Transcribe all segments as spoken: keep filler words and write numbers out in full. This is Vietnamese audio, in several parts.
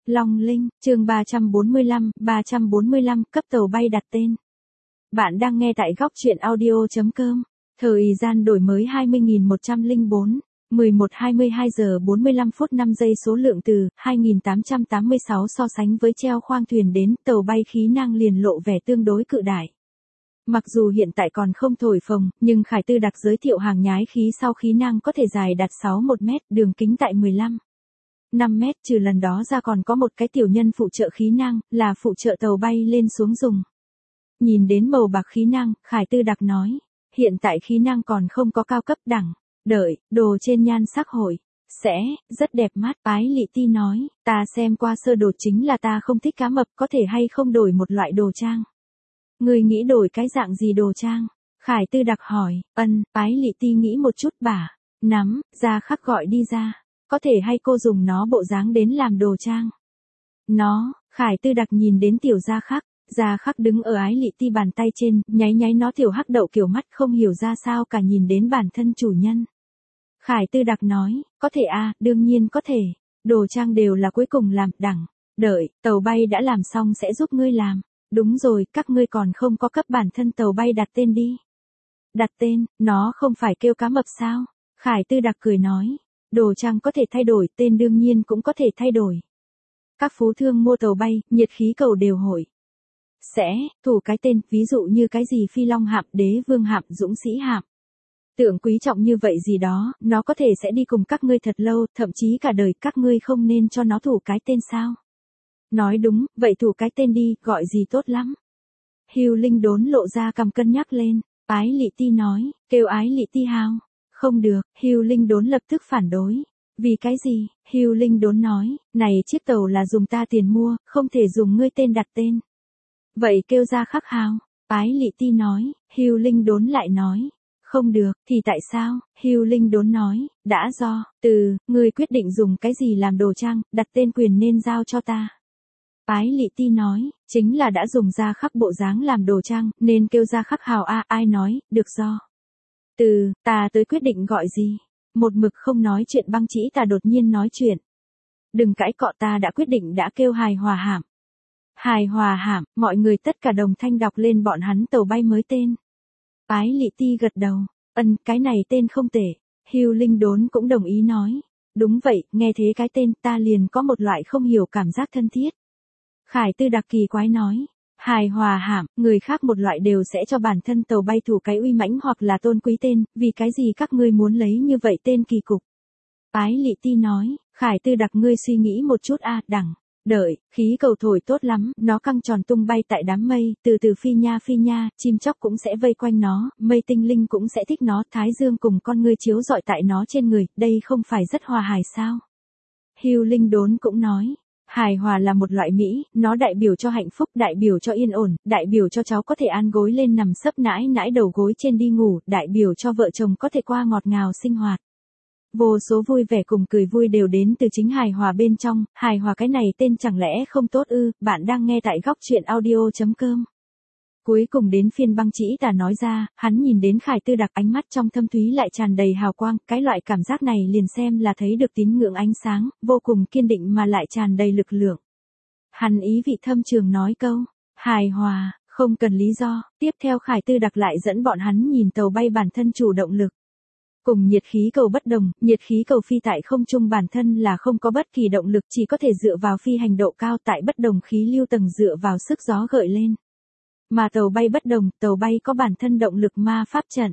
Long Linh, chương ba trăm bốn mươi lăm, ba trăm bốn mươi lăm, cấp tàu bay đặt tên. Bạn đang nghe tại góc truyện audio chấm com. Thời gian đổi mới hai mươi nghìn một trăm lẻ bốn, mười một hai mươi hai giờ bốn mươi lăm phút năm giây. Số lượng từ hai nghìn tám trăm tám mươi sáu. So sánh với treo khoang thuyền đến, tàu bay khí năng liền lộ vẻ tương đối cự đại. Mặc dù hiện tại còn không thổi phồng, nhưng Khải Tư Đặc giới thiệu hàng nhái khí sau khí năng có thể dài đạt sáu mươi mốt mét, đường kính tại mười lăm, năm mét. Trừ lần đó ra còn có một cái tiểu nhân phụ trợ khí năng, là phụ trợ tàu bay lên xuống dùng. Nhìn đến màu bạc khí năng, Khải Tư Đặc nói, hiện tại khí năng còn không có cao cấp đẳng, đợi, đồ trên nhan sắc hội, sẽ, rất đẹp mắt. Ái Lị Ti nói, ta xem qua sơ đồ chính là ta không thích cá mập, có thể hay không đổi một loại đồ trang. Người nghĩ đổi cái dạng gì đồ trang? Khải Tư Đặc hỏi. Ân, Ái Lị Ti nghĩ một chút bả, nắm, ra khắc gọi đi ra. Có thể hay cô dùng nó bộ dáng đến làm đồ trang? Nó, Khải Tư Đặc nhìn đến tiểu gia khắc, gia khắc đứng ở Ái Lị Ti bàn tay trên, nháy nháy nó tiểu hắc đậu kiểu mắt không hiểu ra sao cả nhìn đến bản thân chủ nhân. Khải Tư Đặc nói, có thể a, đương nhiên có thể, đồ trang đều là cuối cùng làm, đẳng, đợi, tàu bay đã làm xong sẽ giúp ngươi làm. Đúng rồi, các ngươi còn không có cấp bản thân tàu bay đặt tên đi. Đặt tên, nó không phải kêu cá mập sao? Khải Tư Đặc cười nói. Đồ trang có thể thay đổi, tên đương nhiên cũng có thể thay đổi. Các phú thương mua tàu bay, nhiệt khí cầu đều hội sẽ thủ cái tên, ví dụ như cái gì phi long hạm, đế vương hạm, dũng sĩ hạm. Tượng quý trọng như vậy gì đó, nó có thể sẽ đi cùng các ngươi thật lâu, thậm chí cả đời. Các ngươi không nên cho nó thủ cái tên sao? Nói đúng, vậy thủ cái tên đi, gọi gì tốt lắm. Hưu Linh Đốn lộ ra cầm cân nhắc lên. Ái Lị Ti nói, kêu Ái Lị Ti hao. Không được, Hưu Linh Đốn lập tức phản đối. Vì cái gì? Hưu Linh Đốn nói, này chiếc tàu là dùng ta tiền mua, không thể dùng ngươi tên đặt tên. Vậy kêu ra khắc hao. Ái Lị Ti nói. Hưu Linh Đốn lại nói, không được, thì tại sao? Hưu Linh Đốn nói, đã do, từ, ngươi quyết định dùng cái gì làm đồ trang, đặt tên quyền nên giao cho ta. Ái Lị Ti nói, chính là đã dùng ra khắc bộ dáng làm đồ trang, nên kêu ra khắc hào a. Ai nói, được do. Từ, ta tới quyết định gọi gì? Một mực không nói chuyện Băng Chỉ Tà đột nhiên nói chuyện. Đừng cãi cọ, ta đã quyết định đã kêu Hài Hòa Hạm. Hài Hòa Hạm, mọi người tất cả đồng thanh đọc lên bọn hắn tàu bay mới tên. Ái Lị Ti gật đầu, ân, cái này tên không tệ. Hưu Linh Đốn cũng đồng ý nói. Đúng vậy, nghe thế cái tên ta liền có một loại không hiểu cảm giác thân thiết. Khải Tư Đặc kỳ quái nói, Hài Hòa Hạm, người khác một loại đều sẽ cho bản thân tàu bay thủ cái uy mãnh hoặc là tôn quý tên, vì cái gì các ngươi muốn lấy như vậy tên kỳ cục? Ái Lị Ti nói, Khải Tư Đặc ngươi suy nghĩ một chút a, đẳng, đợi, khí cầu thổi tốt lắm, nó căng tròn tung bay tại đám mây, từ từ phi nha phi nha, chim chóc cũng sẽ vây quanh nó, mây tinh linh cũng sẽ thích nó, thái dương cùng con ngươi chiếu rọi tại nó trên người, đây không phải rất hòa hài sao? Hưu Linh Đốn cũng nói. Hài hòa là một loại mỹ, nó đại biểu cho hạnh phúc, đại biểu cho yên ổn, đại biểu cho cháu có thể an gối lên nằm sấp nãi nãi đầu gối trên đi ngủ, đại biểu cho vợ chồng có thể qua ngọt ngào sinh hoạt. Vô số vui vẻ cùng cười vui đều đến từ chính hài hòa bên trong. Hài hòa cái này tên chẳng lẽ không tốt ư? Bạn đang nghe tại góc truyện audio chấm com. Cuối cùng đến phiên Băng Chỉ Tà nói ra, hắn nhìn đến Khải Tư Đặc ánh mắt trong thâm thúy lại tràn đầy hào quang, cái loại cảm giác này liền xem là thấy được tín ngưỡng ánh sáng, vô cùng kiên định mà lại tràn đầy lực lượng. Hắn ý vị thâm trường nói câu, hài hòa, không cần lý do. Tiếp theo Khải Tư Đặc lại dẫn bọn hắn nhìn tàu bay bản thân chủ động lực. Cùng nhiệt khí cầu bất đồng, nhiệt khí cầu phi tại không trung bản thân là không có bất kỳ động lực, chỉ có thể dựa vào phi hành độ cao, tại bất đồng khí lưu tầng dựa vào sức gió gợi lên. Mà tàu bay bất đồng, tàu bay có bản thân động lực ma pháp trận.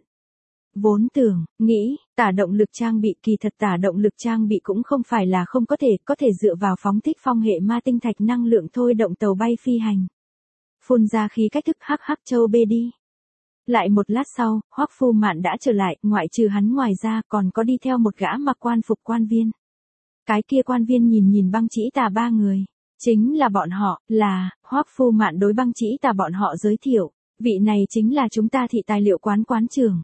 Vốn tưởng, nghĩ, tả động lực trang bị, kỳ thật tả động lực trang bị cũng không phải là không có thể, có thể dựa vào phóng thích phong hệ ma tinh thạch năng lượng thôi động tàu bay phi hành. Phun ra khí cách thức hắc hắc châu bê đi. Lại một lát sau, Hoắc Phu Mạn đã trở lại, ngoại trừ hắn ngoài ra còn có đi theo một gã mặc quan phục quan viên. Cái kia quan viên nhìn nhìn Băng Chỉ Tà ba người. Chính là bọn họ, là, Hoắc Phu Mạn đối Băng Chỉ Tà bọn họ giới thiệu, vị này chính là chúng ta thị tài liệu quán quán trưởng.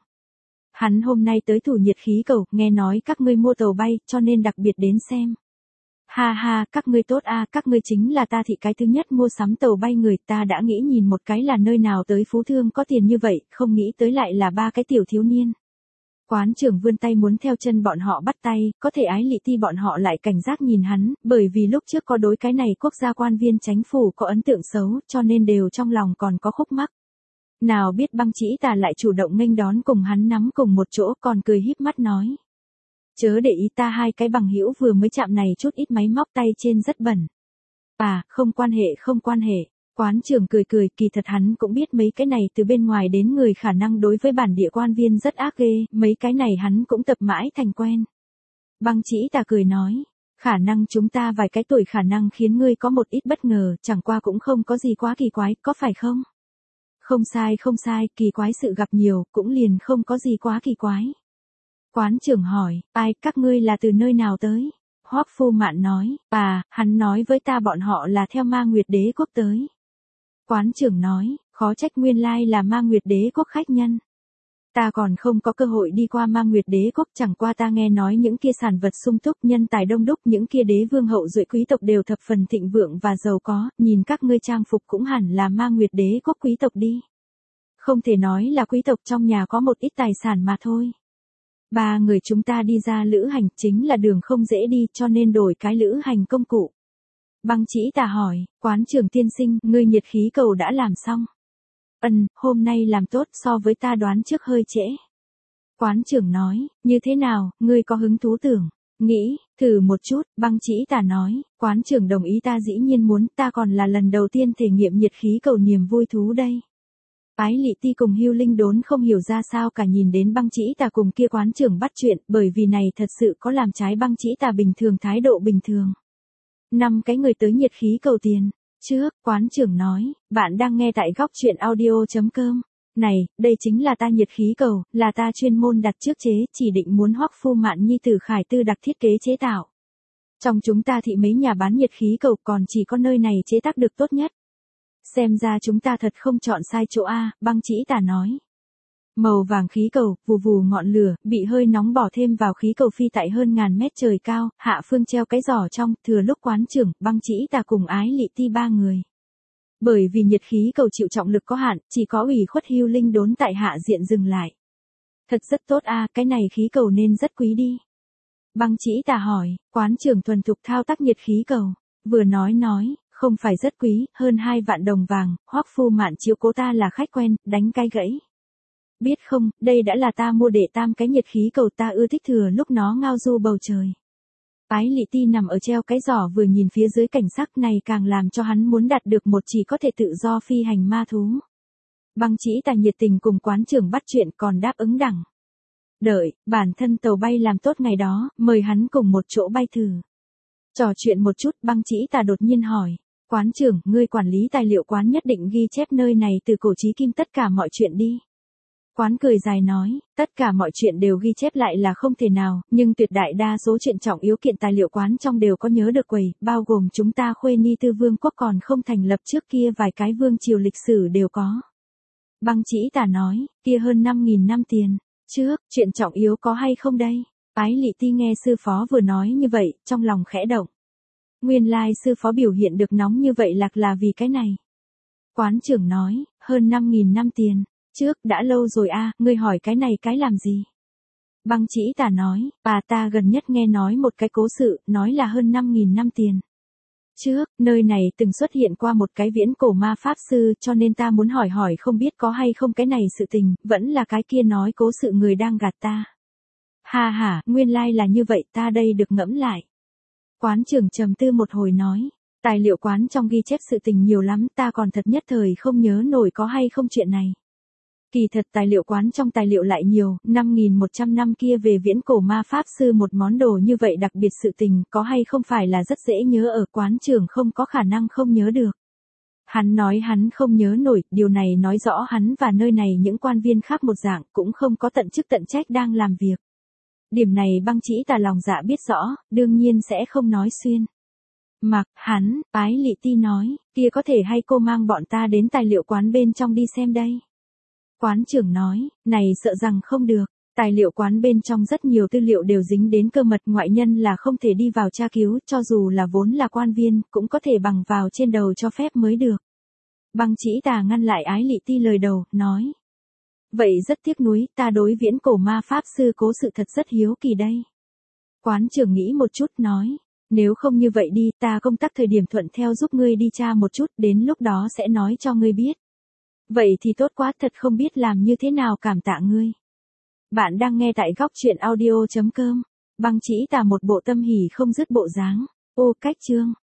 Hắn hôm nay tới thủ nhiệt khí cầu, nghe nói các ngươi mua tàu bay, cho nên đặc biệt đến xem. Ha ha, các ngươi tốt a, các ngươi chính là ta thị cái thứ nhất mua sắm tàu bay người, ta đã nghĩ nhìn một cái là nơi nào tới phú thương có tiền như vậy, không nghĩ tới lại là ba cái tiểu thiếu niên. Quán trưởng vươn tay muốn theo chân bọn họ bắt tay, có thể Ái Lị Ti bọn họ lại cảnh giác nhìn hắn, bởi vì lúc trước có đối cái này quốc gia quan viên chánh phủ có ấn tượng xấu, cho nên đều trong lòng còn có khúc mắc. Nào biết Băng Chỉ Tà lại chủ động nghênh đón cùng hắn nắm cùng một chỗ còn cười híp mắt nói. Chớ để ý ta hai cái bằng hữu vừa mới chạm này chút ít máy móc tay trên rất bẩn. À, không quan hệ không quan hệ. Quán trưởng cười cười, kỳ thật hắn cũng biết mấy cái này từ bên ngoài đến người khả năng đối với bản địa quan viên rất ác ghê, mấy cái này hắn cũng tập mãi thành quen. Băng Chỉ Tà cười nói, khả năng chúng ta vài cái tuổi khả năng khiến ngươi có một ít bất ngờ, chẳng qua cũng không có gì quá kỳ quái, có phải không? Không sai không sai, kỳ quái sự gặp nhiều, cũng liền không có gì quá kỳ quái. Quán trưởng hỏi, ai, các ngươi là từ nơi nào tới? Hoắc Phu Mạn nói, à, hắn nói với ta bọn họ là theo Ma Nguyệt Đế quốc tới. Quán trưởng nói, khó trách nguyên lai là Ma Nguyệt Đế quốc khách nhân. Ta còn không có cơ hội đi qua Ma Nguyệt Đế quốc, chẳng qua ta nghe nói những kia sản vật sung túc, nhân tài đông đúc, những kia đế vương hậu duệ quý tộc đều thập phần thịnh vượng và giàu có, nhìn các ngươi trang phục cũng hẳn là Ma Nguyệt Đế quốc quý tộc đi. Không thể nói là quý tộc, trong nhà có một ít tài sản mà thôi. Ba người chúng ta đi ra lữ hành, chính là đường không dễ đi, cho nên đổi cái lữ hành công cụ. Băng Chỉ Tà hỏi, quán trưởng tiên sinh, ngươi nhiệt khí cầu đã làm xong? Ừm, hôm nay làm tốt, so với ta đoán trước hơi trễ. Quán trưởng nói, như thế nào, ngươi có hứng thú tưởng? Nghĩ, thử một chút, Băng Chỉ Tà nói, quán trưởng đồng ý ta dĩ nhiên muốn, ta còn là lần đầu tiên thể nghiệm nhiệt khí cầu niềm vui thú đây. Ái Lị Ti cùng Hưu Linh Đốn không hiểu ra sao cả nhìn đến Băng Chỉ Tà cùng kia quán trưởng bắt chuyện, bởi vì này thật sự có làm trái Băng Chỉ Tà bình thường thái độ bình thường. Năm cái người tới nhiệt khí cầu tiền. Trước, quán trưởng nói, bạn đang nghe tại góc truyện audio.com. Này, đây chính là ta nhiệt khí cầu, là ta chuyên môn đặt trước chế, chỉ định muốn Hoắc Phu Mạn nhi tử Khải Tư đặc thiết kế chế tạo. Trong chúng ta thị mấy nhà bán nhiệt khí cầu còn chỉ có nơi này chế tác được tốt nhất. Xem ra chúng ta thật không chọn sai chỗ A, Băng Chỉ Tà nói. Màu vàng khí cầu, vù vù ngọn lửa, bị hơi nóng bỏ thêm vào khí cầu phi tại hơn ngàn mét trời cao, hạ phương treo cái giỏ trong, thừa lúc quán trưởng, Băng Chỉ Tà cùng Ái Lị Ti ba người. Bởi vì nhiệt khí cầu chịu trọng lực có hạn, chỉ có ủy khuất Hưu Linh Đốn tại hạ diện dừng lại. Thật rất tốt a, cái này khí cầu nên rất quý đi. Băng Chỉ Tà hỏi, quán trưởng thuần thục thao tác nhiệt khí cầu, vừa nói nói, không phải rất quý, hơn hai vạn đồng vàng, Hoắc Phu Mạn chiếu cố ta là khách quen, đánh cái gãy. Biết không, đây đã là ta mua để tam cái nhiệt khí cầu, ta ưa thích thừa lúc nó ngao du bầu trời. Ái Lị Ti nằm ở treo cái giỏ vừa nhìn phía dưới cảnh sắc này càng làm cho hắn muốn đạt được một chỉ có thể tự do phi hành ma thú. Băng Chỉ Tà nhiệt tình cùng quán trưởng bắt chuyện còn đáp ứng đẳng. Đợi, bản thân tàu bay làm tốt ngày đó, mời hắn cùng một chỗ bay thử. Trò chuyện một chút, Băng Chỉ Tà đột nhiên hỏi, quán trưởng, ngươi quản lý tài liệu quán nhất định ghi chép nơi này từ cổ chí kim tất cả mọi chuyện đi. Quán cười dài nói, tất cả mọi chuyện đều ghi chép lại là không thể nào, nhưng tuyệt đại đa số chuyện trọng yếu kiện tài liệu quán trong đều có nhớ được quầy, bao gồm chúng ta Khuê Ni Tư Vương quốc còn không thành lập trước kia vài cái vương triều lịch sử đều có. Băng Chỉ Tà nói, kia hơn năm nghìn năm tiền, trước, chuyện trọng yếu có hay không đây? Ái Lị Ti nghe sư phó vừa nói như vậy, trong lòng khẽ động. Nguyên lai sư phó biểu hiện được nóng như vậy lạc là vì cái này. Quán trưởng nói, hơn năm nghìn năm tiền. Trước, đã lâu rồi a, à, ngươi hỏi cái này cái làm gì? Băng Chỉ Tà nói, bà ta gần nhất nghe nói một cái cố sự, nói là hơn năm nghìn năm tiền. Trước, nơi này từng xuất hiện qua một cái viễn cổ ma pháp sư, cho nên ta muốn hỏi hỏi không biết có hay không cái này sự tình, vẫn là cái kia nói cố sự người đang gạt ta. Ha ha, nguyên lai là như vậy, ta đây được ngẫm lại. Quán trưởng trầm tư một hồi nói, tài liệu quán trong ghi chép sự tình nhiều lắm, ta còn thật nhất thời không nhớ nổi có hay không chuyện này. Kỳ thật tài liệu quán trong tài liệu lại nhiều, năm nghìn một trăm năm kia về viễn cổ ma pháp sư một món đồ như vậy đặc biệt sự tình, có hay không phải là rất dễ nhớ ở quán trưởng không có khả năng không nhớ được. Hắn nói hắn không nhớ nổi, điều này nói rõ hắn và nơi này những quan viên khác một dạng cũng không có tận chức tận trách đang làm việc. Điểm này Băng Chỉ Tà lòng dạ biết rõ, đương nhiên sẽ không nói xuyên. Mặc, hắn, Ái Lị Ti nói, kia có thể hay cô mang bọn ta đến tài liệu quán bên trong đi xem đây. Quán trưởng nói, này sợ rằng không được, tài liệu quán bên trong rất nhiều tư liệu đều dính đến cơ mật, ngoại nhân là không thể đi vào tra cứu, cho dù là vốn là quan viên, cũng có thể bằng vào trên đầu cho phép mới được. Băng Chỉ Tà ngăn lại Ái Lị Ti lời đầu, nói. Vậy rất tiếc nuối, ta đối viễn cổ ma pháp sư cố sự thật rất hiếu kỳ đây. Quán trưởng nghĩ một chút nói, nếu không như vậy đi, ta công tác thời điểm thuận theo giúp ngươi đi tra một chút, đến lúc đó sẽ nói cho ngươi biết. Vậy thì tốt quá, thật không biết làm như thế nào cảm tạ ngươi. Bạn đang nghe tại góc truyện audio chấm com. Băng chỉ tà một bộ tâm hỉ không dứt bộ dáng. Ô cách chương.